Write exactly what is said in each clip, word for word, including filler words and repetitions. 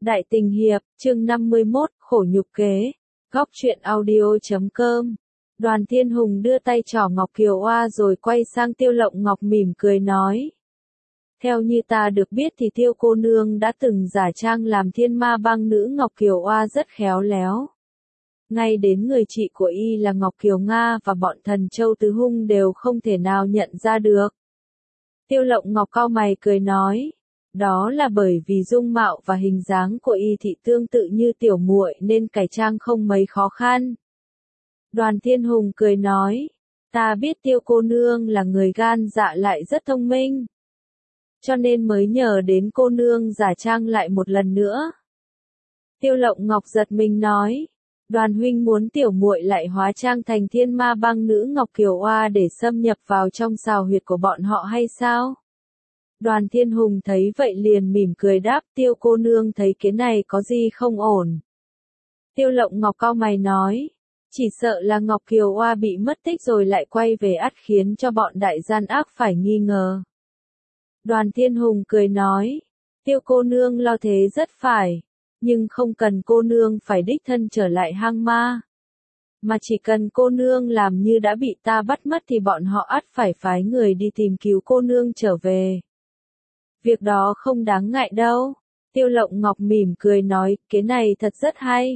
Đại tình hiệp, chương năm mươi mốt, khổ nhục kế. Góc truyện audio chấm com. Đoàn Thiên Hùng đưa tay trỏ Ngọc Kiều Oa rồi quay sang Tiêu Lộng Ngọc mỉm cười nói. Theo như ta được biết thì Tiêu cô nương đã từng giả trang làm thiên ma bang nữ Ngọc Kiều Oa rất khéo léo. Ngay đến người chị của y là Ngọc Kiều Nga và bọn thần châu tứ hung đều không thể nào nhận ra được. Tiêu Lộng Ngọc cau mày cười nói. Đó là bởi vì dung mạo và hình dáng của y thị tương tự như tiểu muội nên cải trang không mấy khó khăn. Đoàn Thiên Hùng cười nói, ta biết Tiêu cô nương là người gan dạ lại rất thông minh. Cho nên mới nhờ đến cô nương giả trang lại một lần nữa. Tiêu Lộng Ngọc giật mình nói, Đoàn huynh muốn tiểu muội lại hóa trang thành thiên ma bang nữ Ngọc Kiều Oa để xâm nhập vào trong sào huyệt của bọn họ hay sao? Đoàn Thiên Hùng thấy vậy liền mỉm cười đáp, Tiêu cô nương thấy cái này có gì không ổn. Tiêu Lộng Ngọc cau mày nói, chỉ sợ là Ngọc Kiều Oa bị mất tích rồi lại quay về ắt khiến cho bọn đại gian ác phải nghi ngờ. Đoàn Thiên Hùng cười nói, Tiêu cô nương lo thế rất phải, nhưng không cần cô nương phải đích thân trở lại hang ma. Mà chỉ cần cô nương làm như đã bị ta bắt mất thì bọn họ ắt phải phái người đi tìm cứu cô nương trở về. Việc đó không đáng ngại đâu. Tiêu Lộng Ngọc mỉm cười nói, cái này thật rất hay.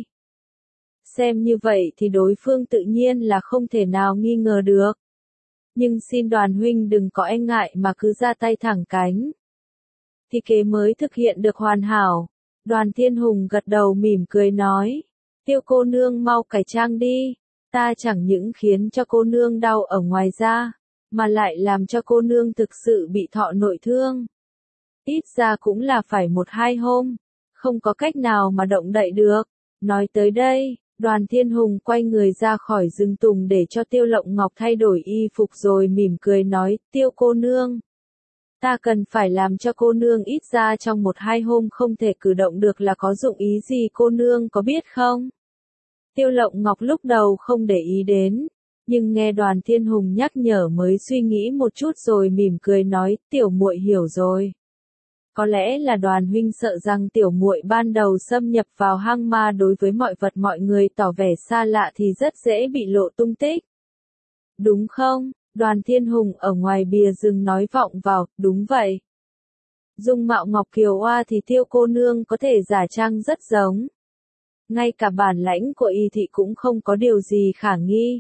Xem như vậy thì đối phương tự nhiên là không thể nào nghi ngờ được. Nhưng xin Đoàn huynh đừng có e ngại mà cứ ra tay thẳng cánh. Thì kế mới thực hiện được hoàn hảo. Đoàn Thiên Hùng gật đầu mỉm cười nói, Tiêu cô nương mau cải trang đi. Ta chẳng những khiến cho cô nương đau ở ngoài da, mà lại làm cho cô nương thực sự bị thọ nội thương. Ít ra cũng là phải một hai hôm, không có cách nào mà động đậy được. Nói tới đây, Đoàn Thiên Hùng quay người ra khỏi rừng tùng để cho Tiêu Lộng Ngọc thay đổi y phục rồi mỉm cười nói, Tiêu cô nương. Ta cần phải làm cho cô nương ít ra trong một hai hôm không thể cử động được là có dụng ý gì cô nương có biết không? Tiêu Lộng Ngọc lúc đầu không để ý đến, nhưng nghe Đoàn Thiên Hùng nhắc nhở mới suy nghĩ một chút rồi mỉm cười nói, tiểu muội hiểu rồi. Có lẽ là Đoàn huynh sợ rằng tiểu muội ban đầu xâm nhập vào hang ma đối với mọi vật mọi người tỏ vẻ xa lạ thì rất dễ bị lộ tung tích. Đúng không? Đoàn Thiên Hùng ở ngoài bìa rừng nói vọng vào, đúng vậy. Dung mạo Ngọc Kiều Oa thì Tiêu cô nương có thể giả trang rất giống. Ngay cả bản lãnh của y thị cũng không có điều gì khả nghi.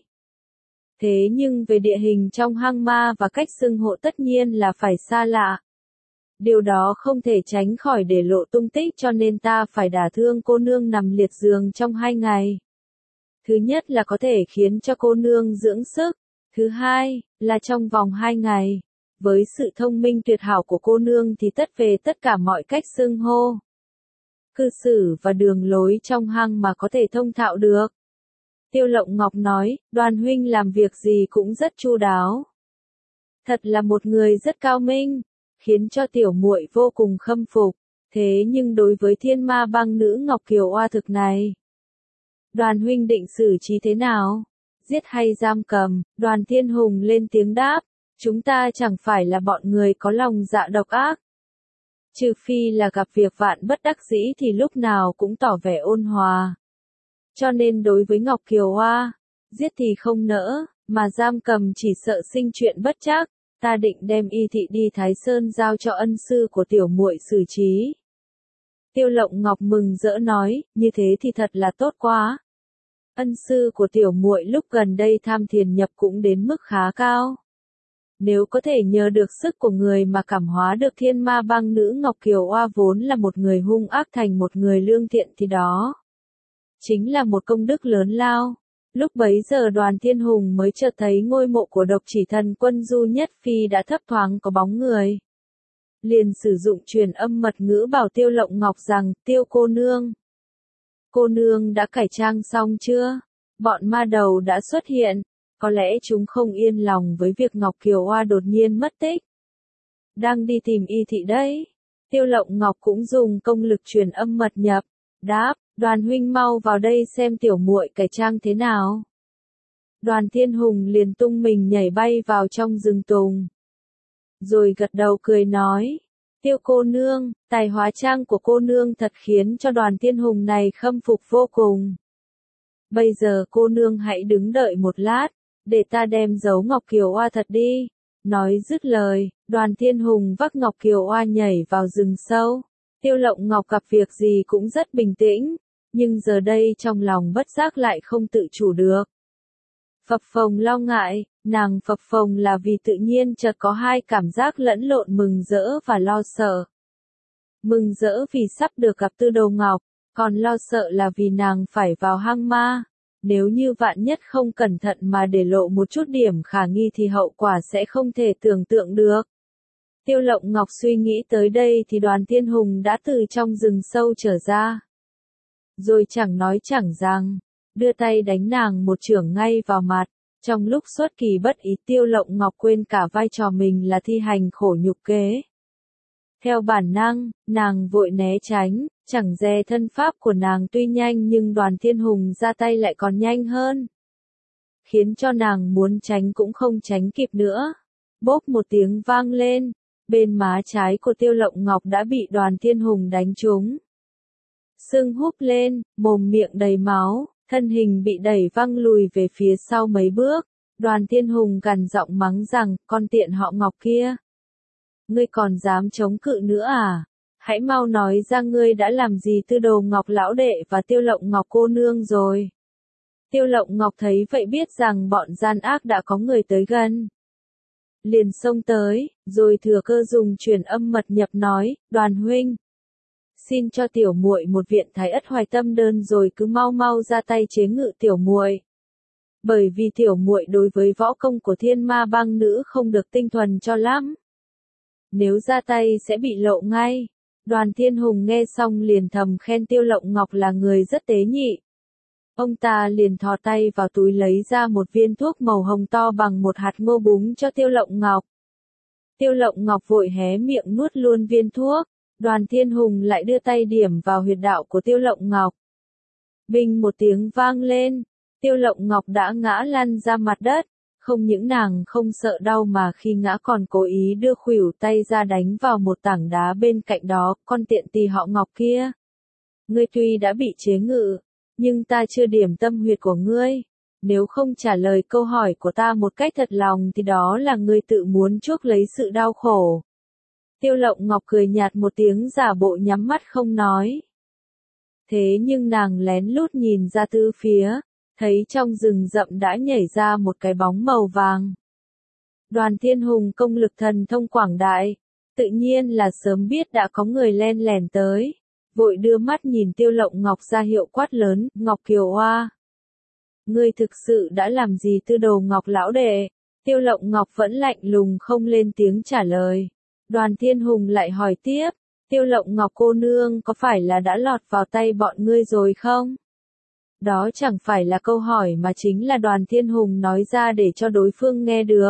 Thế nhưng về địa hình trong hang ma và cách xưng hộ tất nhiên là phải xa lạ. Điều đó không thể tránh khỏi để lộ tung tích cho nên ta phải đả thương cô nương nằm liệt giường trong hai ngày. Thứ nhất là có thể khiến cho cô nương dưỡng sức. Thứ hai, là trong vòng hai ngày. Với sự thông minh tuyệt hảo của cô nương thì tất về tất cả mọi cách xưng hô. Cư xử và đường lối trong hang mà có thể thông thạo được. Tiêu Lộng Ngọc nói, Đoàn huynh làm việc gì cũng rất chu đáo. Thật là một người rất cao minh, khiến cho tiểu muội vô cùng khâm phục. Thế nhưng đối với thiên ma bang nữ Ngọc Kiều Oa thực này, Đoàn huynh định xử trí thế nào? Giết hay giam cầm? Đoàn Thiên Hùng lên tiếng đáp, chúng ta chẳng phải là bọn người có lòng dạ độc ác. Trừ phi là gặp việc vạn bất đắc dĩ thì lúc nào cũng tỏ vẻ ôn hòa. Cho nên đối với Ngọc Kiều Oa, giết thì không nỡ, mà giam cầm chỉ sợ sinh chuyện bất trắc. Ta định đem y thị đi Thái Sơn giao cho ân sư của tiểu muội xử trí. Tiêu Lộng Ngọc mừng rỡ nói, như thế thì thật là tốt quá. Ân sư của tiểu muội lúc gần đây tham thiền nhập cũng đến mức khá cao. Nếu có thể nhờ được sức của người mà cảm hóa được thiên ma bang nữ Ngọc Kiều Oa vốn là một người hung ác thành một người lương thiện thì đó chính là một công đức lớn lao. Lúc bấy giờ Đoàn Thiên Hùng mới chợt thấy ngôi mộ của Độc Chỉ Thần Quân Du Nhất Phi đã thấp thoáng có bóng người. Liền sử dụng truyền âm mật ngữ bảo Tiêu Lộng Ngọc rằng, Tiêu cô nương. Cô nương đã cải trang xong chưa? Bọn ma đầu đã xuất hiện, có lẽ chúng không yên lòng với việc Ngọc Kiều Oa đột nhiên mất tích. Đang đi tìm y thị đấy. Tiêu Lộng Ngọc cũng dùng công lực truyền âm mật nhập, đáp, Đoàn huynh mau vào đây xem tiểu muội cải trang thế nào. Đoàn Thiên Hùng liền tung mình nhảy bay vào trong rừng tùng. Rồi gật đầu cười nói, Tiêu cô nương, tài hóa trang của cô nương thật khiến cho Đoàn Thiên Hùng này khâm phục vô cùng. Bây giờ cô nương hãy đứng đợi một lát, để ta đem giấu Ngọc Kiều Oa thật đi. Nói dứt lời, Đoàn Thiên Hùng vác Ngọc Kiều Oa nhảy vào rừng sâu. Tiêu Lộng Ngọc gặp việc gì cũng rất bình tĩnh, nhưng giờ đây trong lòng bất giác lại không tự chủ được. Phập phồng lo ngại, nàng phập phồng là vì tự nhiên chợt có hai cảm giác lẫn lộn mừng rỡ và lo sợ. Mừng rỡ vì sắp được gặp Tư Đồ Ngọc, còn lo sợ là vì nàng phải vào hang ma. Nếu như vạn nhất không cẩn thận mà để lộ một chút điểm khả nghi thì hậu quả sẽ không thể tưởng tượng được. Tiêu Lộng Ngọc suy nghĩ tới đây thì Đoàn Thiên Hùng đã từ trong rừng sâu trở ra. Rồi chẳng nói chẳng rằng, đưa tay đánh nàng một chưởng ngay vào mặt. Trong lúc xuất kỳ bất ý Tiêu Lộng Ngọc quên cả vai trò mình là thi hành khổ nhục kế. Theo bản năng, nàng vội né tránh, chẳng dè thân pháp của nàng tuy nhanh nhưng Đoàn Thiên Hùng ra tay lại còn nhanh hơn. Khiến cho nàng muốn tránh cũng không tránh kịp nữa. Bốp một tiếng vang lên, bên má trái của Tiêu Lộng Ngọc đã bị Đoàn Thiên Hùng đánh trúng. Sưng húp lên, mồm miệng đầy máu, thân hình bị đẩy văng lùi về phía sau mấy bước. Đoàn Thiên Hùng gằn giọng mắng rằng, con tiện họ Ngọc kia. Ngươi còn dám chống cự nữa à? Hãy mau nói ra ngươi đã làm gì Tư Đồ Ngọc lão đệ và Tiêu Lộng Ngọc cô nương rồi. Tiêu Lộng Ngọc thấy vậy biết rằng bọn gian ác đã có người tới gần. Liền xông tới, rồi thừa cơ dùng truyền âm mật nhập nói, Đoàn huynh. Xin cho tiểu muội một viện thái ất hoài tâm đơn rồi cứ mau mau ra tay chế ngự tiểu muội. Bởi vì tiểu muội đối với võ công của thiên ma bang nữ không được tinh thuần cho lắm. Nếu ra tay sẽ bị lộ ngay. Đoàn Thiên Hùng nghe xong liền thầm khen Tiêu Lộng Ngọc là người rất tế nhị. Ông ta liền thò tay vào túi lấy ra một viên thuốc màu hồng to bằng một hạt ngô búng cho Tiêu Lộng Ngọc. Tiêu Lộng Ngọc vội hé miệng nuốt luôn viên thuốc. Đoàn Thiên Hùng lại đưa tay điểm vào huyệt đạo của Tiêu Lộng Ngọc. Binh một tiếng vang lên, Tiêu Lộng Ngọc đã ngã lăn ra mặt đất. Không những nàng không sợ đau mà khi ngã còn cố ý đưa khuỷu tay ra đánh vào một tảng đá bên cạnh đó, con tiện tỳ họ Ngọc kia. Ngươi tuy đã bị chế ngự, nhưng ta chưa điểm tâm huyệt của ngươi. Nếu không trả lời câu hỏi của ta một cách thật lòng thì đó là ngươi tự muốn chuốc lấy sự đau khổ. Tiêu Lộng Ngọc cười nhạt một tiếng giả bộ nhắm mắt không nói. Thế nhưng nàng lén lút nhìn ra tứ phía. Thấy trong rừng rậm đã nhảy ra một cái bóng màu vàng. Đoàn Thiên Hùng công lực thần thông quảng đại, tự nhiên là sớm biết đã có người len lẻn tới, vội đưa mắt nhìn Tiêu Lộng Ngọc ra hiệu quát lớn, Ngọc Kiều Oa. Ngươi thực sự đã làm gì Tư Đồ Ngọc lão đệ? Tiêu Lộng Ngọc vẫn lạnh lùng không lên tiếng trả lời. Đoàn Thiên Hùng lại hỏi tiếp, Tiêu Lộng Ngọc cô nương có phải là đã lọt vào tay bọn ngươi rồi không? Đó chẳng phải là câu hỏi mà chính là Đoàn Thiên Hùng nói ra để cho đối phương nghe được.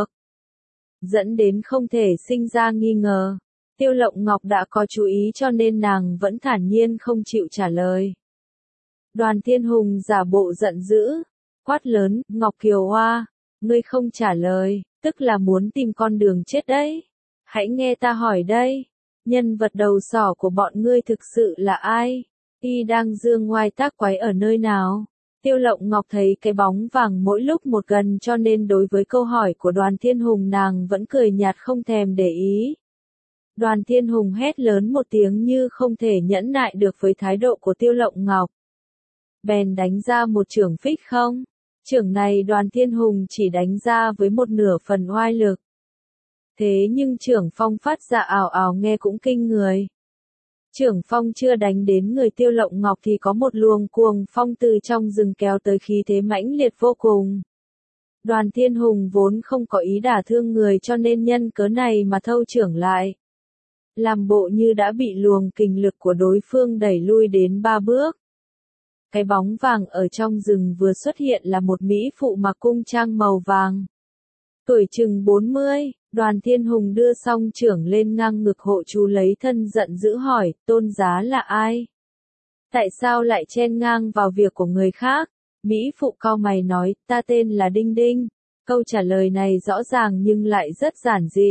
Dẫn đến không thể sinh ra nghi ngờ. Tiêu Lộng Ngọc đã có chú ý cho nên nàng vẫn thản nhiên không chịu trả lời. Đoàn Thiên Hùng giả bộ giận dữ, quát lớn, Ngọc Kiều Oa, ngươi không trả lời, tức là muốn tìm con đường chết đấy. Hãy nghe ta hỏi đây, nhân vật đầu sỏ của bọn ngươi thực sự là ai? Y đang dương ngoai tác quái ở nơi nào? Tiêu Lộng Ngọc thấy cái bóng vàng mỗi lúc một gần cho nên đối với câu hỏi của Đoàn Thiên Hùng nàng vẫn cười nhạt không thèm để ý. Đoàn Thiên Hùng hét lớn một tiếng như không thể nhẫn nại được với thái độ của Tiêu Lộng Ngọc. Bèn đánh ra một chưởng phích không? Chưởng này Đoàn Thiên Hùng chỉ đánh ra với một nửa phần oai lực. Thế nhưng chưởng phong phát ra ào ào nghe cũng kinh người. Chưởng phong chưa đánh đến người Tiêu Lộng Ngọc thì có một luồng cuồng phong từ trong rừng kéo tới khí thế mãnh liệt vô cùng. Đoàn Thiên Hùng vốn không có ý đả thương người cho nên nhân cớ này mà thâu chưởng lại. Làm bộ như đã bị luồng kình lực của đối phương đẩy lui đến ba bước. Cái bóng vàng ở trong rừng vừa xuất hiện là một mỹ phụ mặc cung trang màu vàng. Tuổi chừng bốn mươi, Đoàn Thiên Hùng đưa song chưởng lên ngang ngực hộ chú lấy thân giận dữ hỏi, tôn giá là ai? Tại sao lại chen ngang vào việc của người khác? Mỹ phụ cau mày nói, ta tên là Đinh Đinh. Câu trả lời này rõ ràng nhưng lại rất giản dị.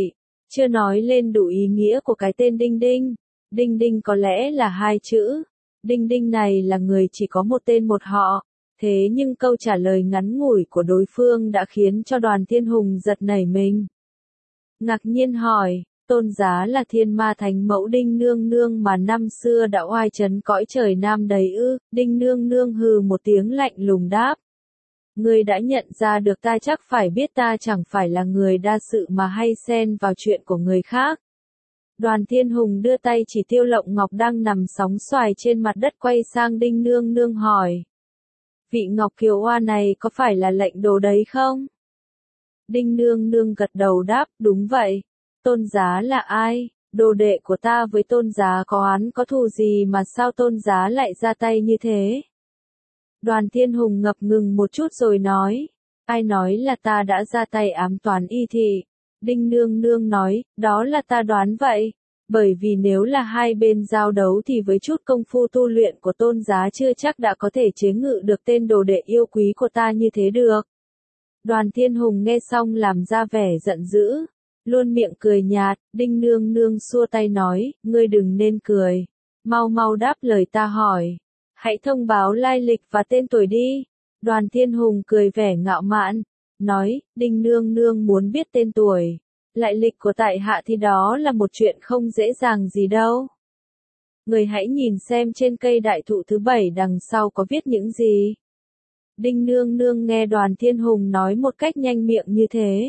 Chưa nói lên đủ ý nghĩa của cái tên Đinh Đinh. Đinh Đinh có lẽ là hai chữ. Đinh Đinh này là người chỉ có một tên một họ. Thế nhưng câu trả lời ngắn ngủi của đối phương đã khiến cho Đoàn Thiên Hùng giật nảy mình. Ngạc nhiên hỏi, tôn giá là Thiên Ma Thánh Mẫu Đinh Nương Nương mà năm xưa đã oai trấn cõi trời Nam đấy ư? Đinh Nương Nương hừ một tiếng lạnh lùng đáp. Ngươi đã nhận ra được ta chắc phải biết ta chẳng phải là người đa sự mà hay xen vào chuyện của người khác. Đoàn Thiên Hùng đưa tay chỉ Tiêu Lộng Ngọc đang nằm sóng xoài trên mặt đất quay sang Đinh Nương Nương hỏi. Vị Ngọc Kiều Oa này có phải là lệnh đồ đấy không? Đinh Nương Nương gật đầu đáp, đúng vậy. Tôn giá là ai? Đồ đệ của ta với tôn giá có oán có thù gì mà sao tôn giá lại ra tay như thế? Đoàn Thiên Hùng ngập ngừng một chút rồi nói. Ai nói là ta đã ra tay ám toán Y Thị? Đinh Nương Nương nói, đó là ta đoán vậy. Bởi vì nếu là hai bên giao đấu thì với chút công phu tu luyện của tôn giá chưa chắc đã có thể chế ngự được tên đồ đệ yêu quý của ta như thế được. Đoàn Thiên Hùng nghe xong làm ra vẻ giận dữ. Luôn miệng cười nhạt, Đinh Nương Nương xua tay nói, ngươi đừng nên cười. Mau mau đáp lời ta hỏi. Hãy thông báo lai lịch và tên tuổi đi. Đoàn Thiên Hùng cười vẻ ngạo mạn. Nói, Đinh Nương Nương muốn biết tên tuổi. Lại lịch của tại hạ thì đó là một chuyện không dễ dàng gì đâu. Người hãy nhìn xem trên cây đại thụ thứ bảy đằng sau có viết những gì. Đinh Nương Nương nghe Đoàn Thiên Hùng nói một cách nhanh miệng như thế.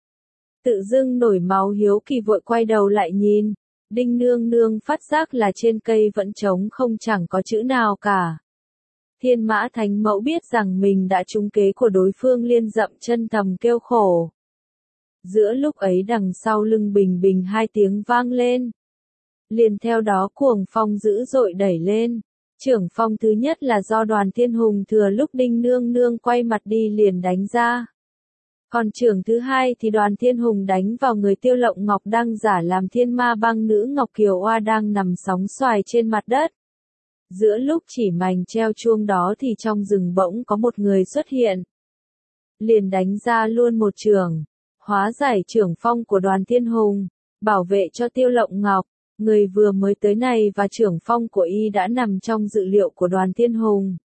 Tự dưng nổi máu hiếu kỳ vội quay đầu lại nhìn. Đinh Nương Nương phát giác là trên cây vẫn trống không chẳng có chữ nào cả. Thiên Mã Thánh Mẫu biết rằng mình đã trúng kế của đối phương liền dậm chân thầm kêu khổ. Giữa lúc ấy đằng sau lưng bình bình hai tiếng vang lên. Liền theo đó cuồng phong dữ dội đẩy lên. Trưởng phong thứ nhất là do Đoàn Thiên Hùng thừa lúc Đinh Nương Nương quay mặt đi liền đánh ra. Còn trưởng thứ hai thì Đoàn Thiên Hùng đánh vào người Tiêu Lộng Ngọc đang giả làm thiên ma băng nữ Ngọc Kiều Oa đang nằm sóng xoài trên mặt đất. Giữa lúc chỉ mảnh treo chuông đó thì trong rừng bỗng có một người xuất hiện. Liền đánh ra luôn một chưởng, hóa giải trưởng phong của Đoàn Thiên Hùng, bảo vệ cho Tiêu Lộng Ngọc. Người vừa mới tới này và trưởng phong của y đã nằm trong dự liệu của Đoàn Thiên Hùng.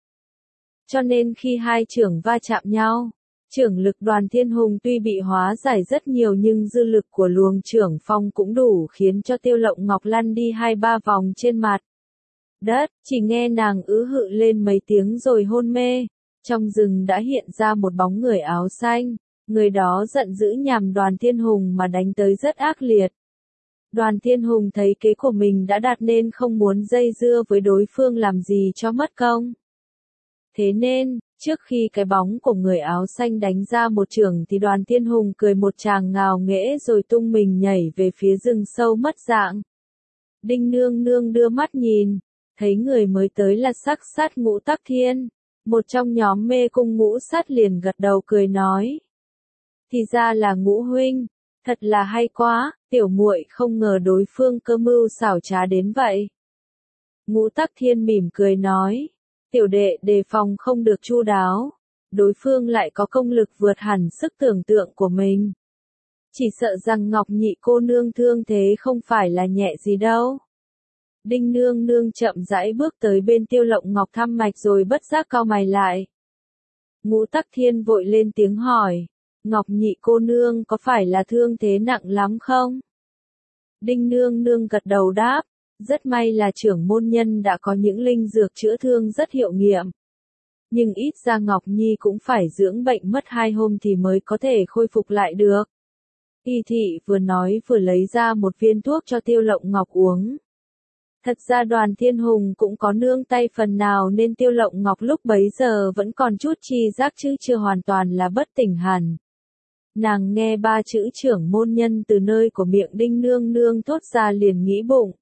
Cho nên khi hai trưởng va chạm nhau, trưởng lực Đoàn Thiên Hùng tuy bị hóa giải rất nhiều nhưng dư lực của luồng trưởng phong cũng đủ khiến cho Tiêu Lộng Ngọc lăn đi hai ba vòng trên mặt đất, chỉ nghe nàng ứ hự lên mấy tiếng rồi hôn mê. Trong rừng đã hiện ra một bóng người áo xanh, người đó giận dữ nhằm Đoàn Thiên Hùng mà đánh tới rất ác liệt. Đoàn Thiên Hùng thấy kế của mình đã đạt nên không muốn dây dưa với đối phương làm gì cho mất công. Thế nên, trước khi cái bóng của người áo xanh đánh ra một chưởng thì Đoàn Thiên Hùng cười một tràng ngào nghễ rồi tung mình nhảy về phía rừng sâu mất dạng. Đinh Nương Nương đưa mắt nhìn, thấy người mới tới là Sắc Sát Ngũ Tắc Thiên, một trong nhóm mê cung ngũ sát liền gật đầu cười nói. Thì ra là Ngũ huynh, thật là hay quá, tiểu muội không ngờ đối phương cơ mưu xảo trá đến vậy. Ngũ Tắc Thiên mỉm cười nói, tiểu đệ đề phòng không được chu đáo, đối phương lại có công lực vượt hẳn sức tưởng tượng của mình. Chỉ sợ rằng Ngọc Nhị cô nương thương thế không phải là nhẹ gì đâu. Đinh Nương Nương chậm rãi bước tới bên Tiêu Lộng Ngọc thăm mạch rồi bất giác cau mày lại. Ngũ Tắc Thiên vội lên tiếng hỏi, Ngọc Nhị cô nương có phải là thương thế nặng lắm không? Đinh Nương Nương gật đầu đáp, rất may là trưởng môn nhân đã có những linh dược chữa thương rất hiệu nghiệm. Nhưng ít ra Ngọc Nhi cũng phải dưỡng bệnh mất hai hôm thì mới có thể khôi phục lại được. Y Thị vừa nói vừa lấy ra một viên thuốc cho Tiêu Lộng Ngọc uống. Thật ra Đoàn Thiên Hùng cũng có nương tay phần nào nên Tiêu Lộng Ngọc lúc bấy giờ vẫn còn chút chi giác chứ chưa hoàn toàn là bất tỉnh hẳn. Nàng nghe ba chữ trưởng môn nhân từ nơi của miệng Đinh Nương Nương thốt ra liền nghĩ bụng.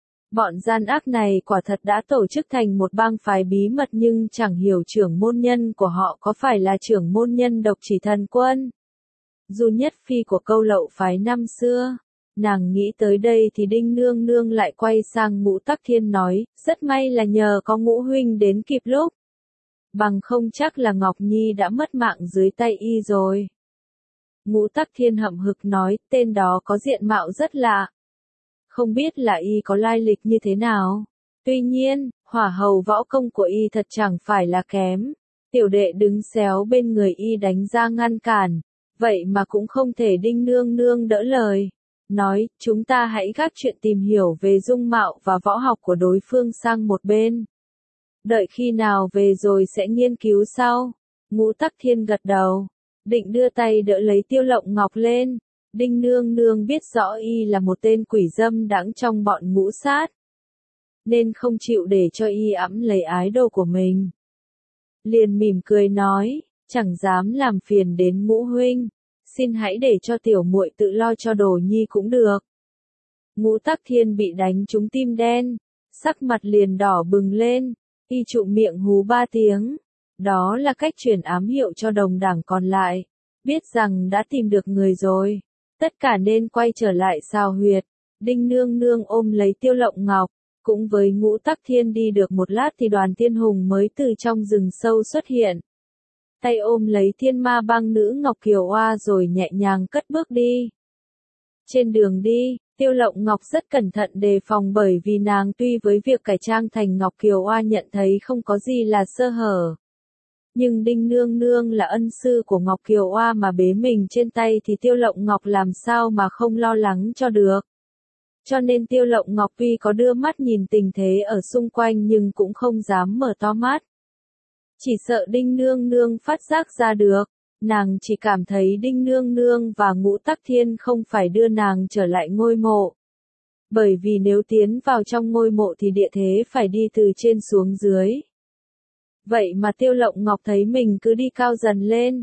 Bọn gian ác này quả thật đã tổ chức thành một bang phái bí mật nhưng chẳng hiểu trưởng môn nhân của họ có phải là trưởng môn nhân Độc Chỉ Thần Quân. Dù nhất phi của Câu Lậu phái năm xưa. Nàng nghĩ tới đây thì Đinh Nương Nương lại quay sang Ngũ Tắc Thiên nói, rất may là nhờ có Ngũ huynh đến kịp lúc. Bằng không chắc là Ngọc Nhi đã mất mạng dưới tay y rồi. Ngũ Tắc Thiên hậm hực nói, tên đó có diện mạo rất lạ. Không biết là y có lai lịch như thế nào. Tuy nhiên, hỏa hầu võ công của y thật chẳng phải là kém. Tiểu đệ đứng xéo bên người y đánh ra ngăn cản. Vậy mà cũng không thể Đinh Nương Nương đỡ lời. Nói, chúng ta hãy gác chuyện tìm hiểu về dung mạo và võ học của đối phương sang một bên. Đợi khi nào về rồi sẽ nghiên cứu sau. Ngũ Tắc Thiên gật đầu. Định đưa tay đỡ lấy Tiêu Lộng Ngọc lên. Đinh Nương Nương biết rõ y là một tên quỷ dâm đãng trong bọn ngũ sát. Nên không chịu để cho y ẵm lấy ái đồ của mình. Liền mỉm cười nói, chẳng dám làm phiền đến Ngũ huynh. Xin hãy để cho tiểu muội tự lo cho Đồ Nhi cũng được. Ngũ Tắc Thiên bị đánh trúng tim đen. Sắc mặt liền đỏ bừng lên. Y trụm miệng hú ba tiếng. Đó là cách truyền ám hiệu cho đồng đảng còn lại. Biết rằng đã tìm được người rồi. Tất cả nên quay trở lại Xào Huyệt. Đinh Nương Nương ôm lấy Tiêu Lộng Ngọc. Cũng với Ngũ Tắc Thiên đi được một lát thì Đoàn Thiên Hùng mới từ trong rừng sâu xuất hiện. Tay ôm lấy Thiên Ma Bang nữ Ngọc Kiều Oa rồi nhẹ nhàng cất bước đi. Trên đường đi, Tiêu Lộng Ngọc rất cẩn thận đề phòng bởi vì nàng tuy với việc cải trang thành Ngọc Kiều Oa nhận thấy không có gì là sơ hở. Nhưng Đinh Nương Nương là ân sư của Ngọc Kiều Oa mà bế mình trên tay thì Tiêu Lộng Ngọc làm sao mà không lo lắng cho được. Cho nên Tiêu Lộng Ngọc tuy có đưa mắt nhìn tình thế ở xung quanh nhưng cũng không dám mở to mắt. Chỉ sợ Đinh Nương Nương phát giác ra được, nàng chỉ cảm thấy Đinh Nương Nương và Ngũ Tắc Thiên không phải đưa nàng trở lại ngôi mộ. Bởi vì nếu tiến vào trong ngôi mộ thì địa thế phải đi từ trên xuống dưới. Vậy mà Tiêu Lộng Ngọc thấy mình cứ đi cao dần lên.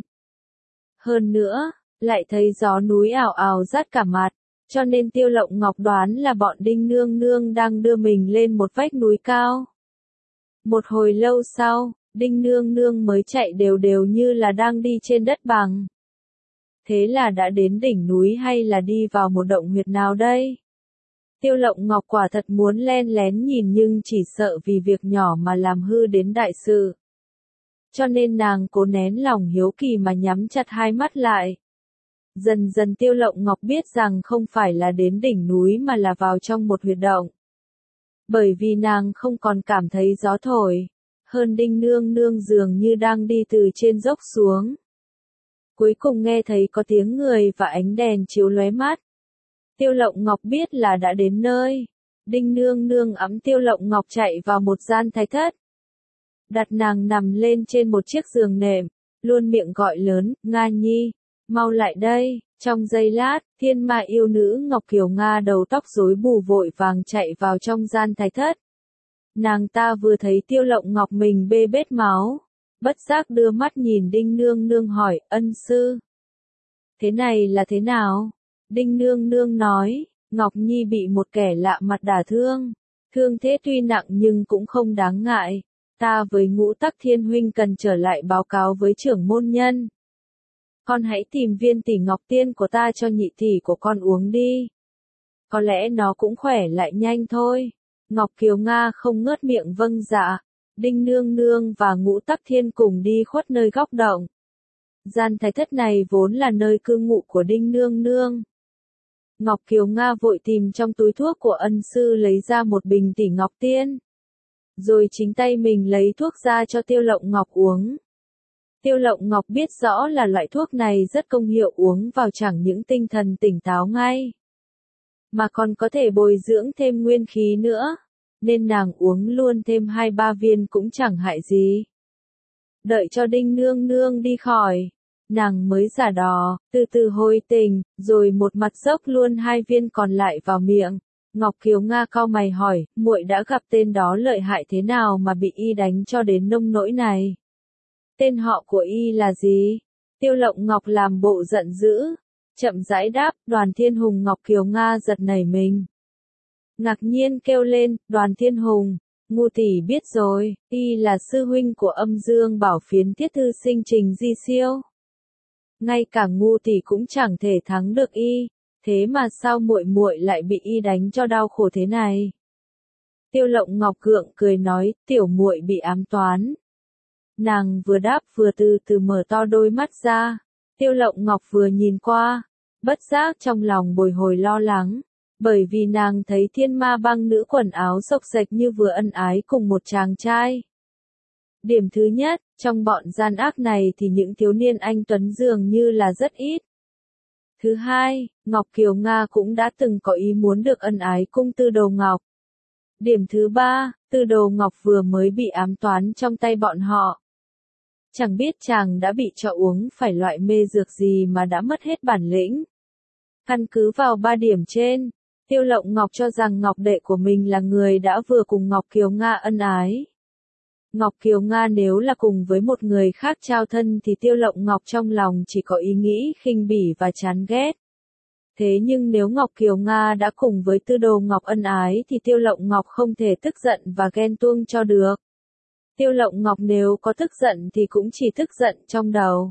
Hơn nữa, lại thấy gió núi ảo ảo rát cả mặt, cho nên Tiêu Lộng Ngọc đoán là bọn Đinh Nương Nương đang đưa mình lên một vách núi cao. Một hồi lâu sau, Đinh Nương Nương mới chạy đều đều như là đang đi trên đất bằng. Thế là đã đến đỉnh núi hay là đi vào một động huyệt nào đây? Tiêu Lộng Ngọc quả thật muốn len lén nhìn nhưng chỉ sợ vì việc nhỏ mà làm hư đến đại sự. Cho nên nàng cố nén lòng hiếu kỳ mà nhắm chặt hai mắt lại. Dần dần Tiêu Lộng Ngọc biết rằng không phải là đến đỉnh núi mà là vào trong một huyệt động. Bởi vì nàng không còn cảm thấy gió thổi. Hơn Đinh Nương Nương dường như đang đi từ trên dốc xuống. Cuối cùng nghe thấy có tiếng người và ánh đèn chiếu lóe mắt. Tiêu Lộng Ngọc biết là đã đến nơi. Đinh Nương Nương ẵm Tiêu Lộng Ngọc chạy vào một gian thái thất. Đặt nàng nằm lên trên một chiếc giường nệm, luôn miệng gọi lớn, Nga Nhi, mau lại đây. Trong giây lát, thiên ma yêu nữ Ngọc Kiều Nga đầu tóc rối bù vội vàng chạy vào trong gian thái thất. Nàng ta vừa thấy Tiêu Lộng Ngọc mình bê bết máu, bất giác đưa mắt nhìn Đinh Nương Nương hỏi, ân sư. Thế này là thế nào? Đinh Nương Nương nói, Ngọc Nhi bị một kẻ lạ mặt đả thương. Thương thế tuy nặng nhưng cũng không đáng ngại. Ta với Ngũ Tắc Thiên huynh cần trở lại báo cáo với trưởng môn nhân. Con hãy tìm viên tỷ ngọc tiên của ta cho nhị tỷ của con uống đi. Có lẽ nó cũng khỏe lại nhanh thôi. Ngọc Kiều Nga không ngớt miệng vâng dạ. Đinh Nương Nương và Ngũ Tắc Thiên cùng đi khuất nơi góc động. Gian thái thất này vốn là nơi cư ngụ của Đinh Nương Nương. Ngọc Kiều Nga vội tìm trong túi thuốc của ân sư lấy ra một bình tỷ ngọc tiên. Rồi chính tay mình lấy thuốc ra cho Tiêu Lộng Ngọc uống. Tiêu Lộng Ngọc biết rõ là loại thuốc này rất công hiệu, uống vào chẳng những tinh thần tỉnh táo ngay, mà còn có thể bồi dưỡng thêm nguyên khí nữa, nên nàng uống luôn thêm hai ba viên cũng chẳng hại gì. Đợi cho Đinh Nương Nương đi khỏi, nàng mới giả đò, từ từ hồi tình, rồi một mặt dốc luôn hai viên còn lại vào miệng. Ngọc Kiều Nga cau mày hỏi, muội đã gặp tên đó lợi hại thế nào mà bị y đánh cho đến nông nỗi này? Tên họ của y là gì? Tiêu Lộng Ngọc làm bộ giận dữ, chậm rãi đáp, Đoàn Thiên Hùng. Ngọc Kiều Nga giật nảy mình, ngạc nhiên kêu lên, Đoàn Thiên Hùng, ngu tỷ biết rồi, y là sư huynh của Âm Dương Bảo Phiến Tiết thư sinh Trình Di Siêu. Ngay cả ngu tỷ cũng chẳng thể thắng được y, thế mà sao muội muội lại bị y đánh cho đau khổ thế này? Tiêu Lộng Ngọc gượng cười nói, tiểu muội bị ám toán. Nàng vừa đáp vừa từ từ mở to đôi mắt ra, Tiêu Lộng Ngọc vừa nhìn qua, bất giác trong lòng bồi hồi lo lắng, bởi vì nàng thấy thiên ma băng nữ quần áo xộc xệch như vừa ân ái cùng một chàng trai. Điểm thứ nhất, trong bọn gian ác này thì những thiếu niên anh tuấn dường như là rất ít. Thứ hai, Ngọc Kiều Nga cũng đã từng có ý muốn được ân ái cung Tư Đồ Ngọc. Điểm thứ ba, Tư Đồ Ngọc vừa mới bị ám toán trong tay bọn họ. Chẳng biết chàng đã bị cho uống phải loại mê dược gì mà đã mất hết bản lĩnh. Căn cứ vào ba điểm trên, Tiêu Lộng Ngọc cho rằng Ngọc đệ của mình là người đã vừa cùng Ngọc Kiều Nga ân ái. Ngọc Kiều Nga nếu là cùng với một người khác trao thân thì Tiêu Lộng Ngọc trong lòng chỉ có ý nghĩ khinh bỉ và chán ghét. Thế nhưng nếu Ngọc Kiều Nga đã cùng với Tư Đồ Ngọc ân ái thì Tiêu Lộng Ngọc không thể tức giận và ghen tuông cho được. Tiêu Lộng Ngọc nếu có tức giận thì cũng chỉ tức giận trong đầu.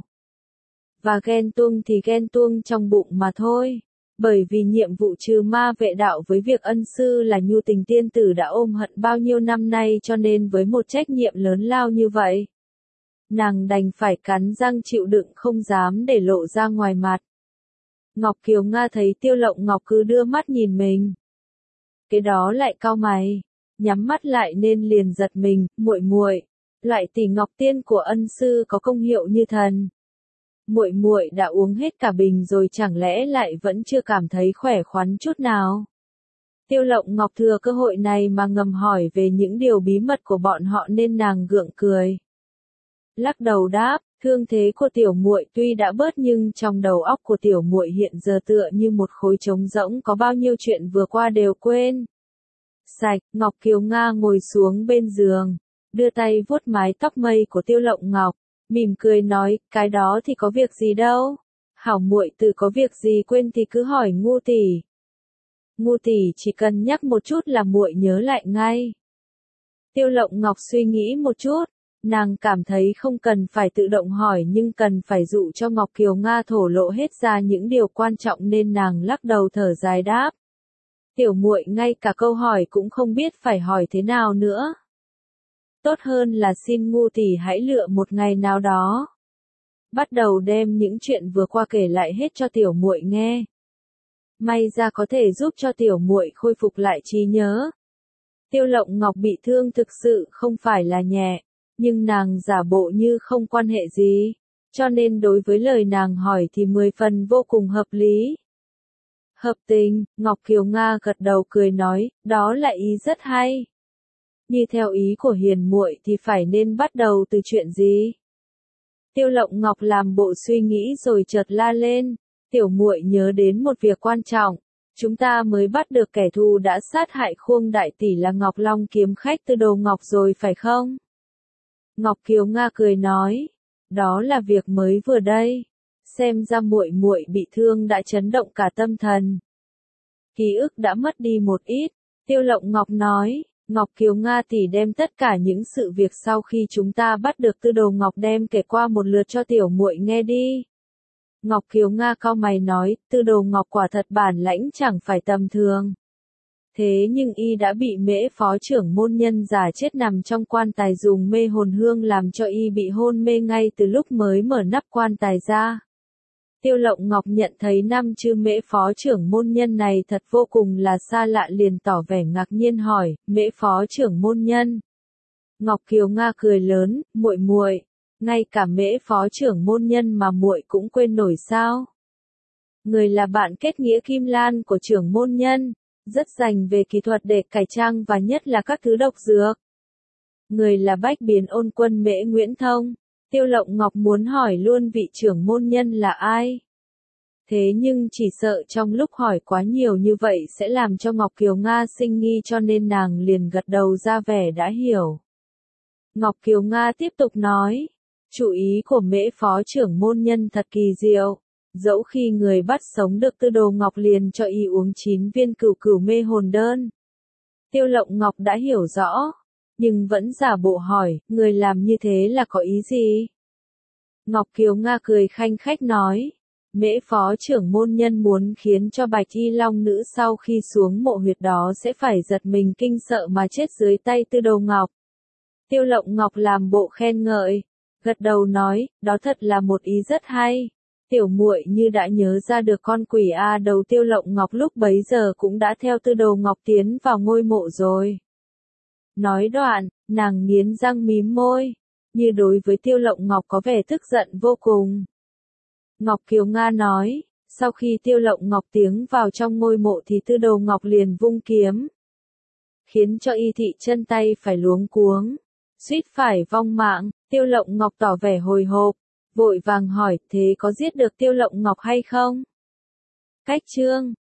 Và ghen tuông thì ghen tuông trong bụng mà thôi. Bởi vì nhiệm vụ trừ ma vệ đạo với việc ân sư là Nhu Tình tiên tử đã ôm hận bao nhiêu năm nay, cho nên với một trách nhiệm lớn lao như vậy, nàng đành phải cắn răng chịu đựng, không dám để lộ ra ngoài mặt. Ngọc Kiều Nga thấy Tiêu Lộng Ngọc cứ đưa mắt nhìn mình, cái đó lại cau mày, nhắm mắt lại nên liền giật mình. Muội muội, loại tỷ ngọc tiên của ân sư có công hiệu như thần. Muội muội đã uống hết cả bình rồi, chẳng lẽ lại vẫn chưa cảm thấy khỏe khoắn chút nào? Tiêu Lộng Ngọc thừa cơ hội này mà ngầm hỏi về những điều bí mật của bọn họ nên nàng gượng cười. Lắc đầu đáp, thương thế của tiểu muội tuy đã bớt nhưng trong đầu óc của tiểu muội hiện giờ tựa như một khối trống rỗng, có bao nhiêu chuyện vừa qua đều quên sạch. Ngọc Kiều Nga ngồi xuống bên giường, đưa tay vuốt mái tóc mây của Tiêu Lộng Ngọc, mỉm cười nói, cái đó thì có việc gì đâu. Hảo muội tử có việc gì quên thì cứ hỏi Ngu tỷ. Ngu tỷ chỉ cần nhắc một chút là muội nhớ lại ngay. Tiêu Lộng Ngọc suy nghĩ một chút, nàng cảm thấy không cần phải tự động hỏi nhưng cần phải dụ cho Ngọc Kiều Nga thổ lộ hết ra những điều quan trọng nên nàng lắc đầu thở dài đáp. Tiểu muội ngay cả câu hỏi cũng không biết phải hỏi thế nào nữa. Tốt hơn là xin Ngu tỷ hãy lựa một ngày nào đó, bắt đầu đem những chuyện vừa qua kể lại hết cho tiểu muội nghe. May ra có thể giúp cho tiểu muội khôi phục lại trí nhớ. Tiêu Lộng Ngọc bị thương thực sự không phải là nhẹ, nhưng nàng giả bộ như không quan hệ gì, cho nên đối với lời nàng hỏi thì mười phần vô cùng hợp lý. Hợp tình, Ngọc Kiều Nga gật đầu cười nói, đó là ý rất hay. Như theo ý của hiền muội thì phải nên bắt đầu từ chuyện gì? Tiêu Lộng Ngọc làm bộ suy nghĩ rồi chợt la lên, tiểu muội nhớ đến một việc quan trọng, chúng ta mới bắt được kẻ thù đã sát hại Khuông đại tỷ là Ngọc Long kiếm khách Tư Đồ Ngọc rồi phải không? Ngọc Kiều Nga cười nói, đó là việc mới vừa đây, xem ra muội muội bị thương đã chấn động cả tâm thần. Ký ức đã mất đi một ít, Tiêu Lộng Ngọc nói. Ngọc Kiều Nga tỷ đem tất cả những sự việc sau khi chúng ta bắt được Tư Đồ Ngọc đem kể qua một lượt cho tiểu muội nghe đi. Ngọc Kiều Nga cau mày nói, Tư Đồ Ngọc quả thật bản lãnh chẳng phải tầm thường. Thế nhưng y đã bị Mễ phó trưởng môn nhân giả chết nằm trong quan tài dùng mê hồn hương làm cho y bị hôn mê ngay từ lúc mới mở nắp quan tài ra. Tiêu Lộng Ngọc nhận thấy năm chữ Mễ phó trưởng môn nhân này thật vô cùng là xa lạ, liền tỏ vẻ ngạc nhiên hỏi, Mễ phó trưởng môn nhân? Ngọc Kiều Nga cười lớn, muội muội, ngay cả Mễ phó trưởng môn nhân mà muội cũng quên nổi sao? Người là bạn kết nghĩa Kim Lan của trưởng môn nhân, rất dành về kỹ thuật để cải trang và nhất là các thứ độc dược. Người là bách biến ôn quân Mễ Nguyễn Thông. Tiêu Lộng Ngọc muốn hỏi luôn vị trưởng môn nhân là ai. Thế nhưng chỉ sợ trong lúc hỏi quá nhiều như vậy sẽ làm cho Ngọc Kiều Nga sinh nghi, cho nên nàng liền gật đầu ra vẻ đã hiểu. Ngọc Kiều Nga tiếp tục nói, chủ ý của Mễ phó trưởng môn nhân thật kỳ diệu. Dẫu khi người bắt sống được Tư Đồ Ngọc liền cho y uống chín viên cửu cửu mê hồn đơn. Tiêu Lộng Ngọc đã hiểu rõ, nhưng vẫn giả bộ hỏi, người làm như thế là có ý gì? Ngọc Kiều Nga cười khanh khách nói, Mễ phó trưởng môn nhân muốn khiến cho Bạch Y Long nữ sau khi xuống mộ huyệt đó sẽ phải giật mình kinh sợ mà chết dưới tay Tư Đồ Ngọc. Tiêu Lộng Ngọc làm bộ khen ngợi, gật đầu nói, đó thật là một ý rất hay. Tiểu muội như đã nhớ ra được con quỷ A đầu Tiêu Lộng Ngọc lúc bấy giờ cũng đã theo Tư Đồ Ngọc tiến vào ngôi mộ rồi. Nói đoạn, nàng nghiến răng mím môi, như đối với Tiêu Lộng Ngọc có vẻ tức giận vô cùng. Ngọc Kiều Nga nói, sau khi Tiêu Lộng Ngọc tiến vào trong ngôi mộ thì Tư Đồ Ngọc liền vung kiếm, khiến cho Y Thị chân tay phải luống cuống, suýt phải vong mạng. Tiêu Lộng Ngọc tỏ vẻ hồi hộp, vội vàng hỏi, thế có giết được Tiêu Lộng Ngọc hay không? Cách chương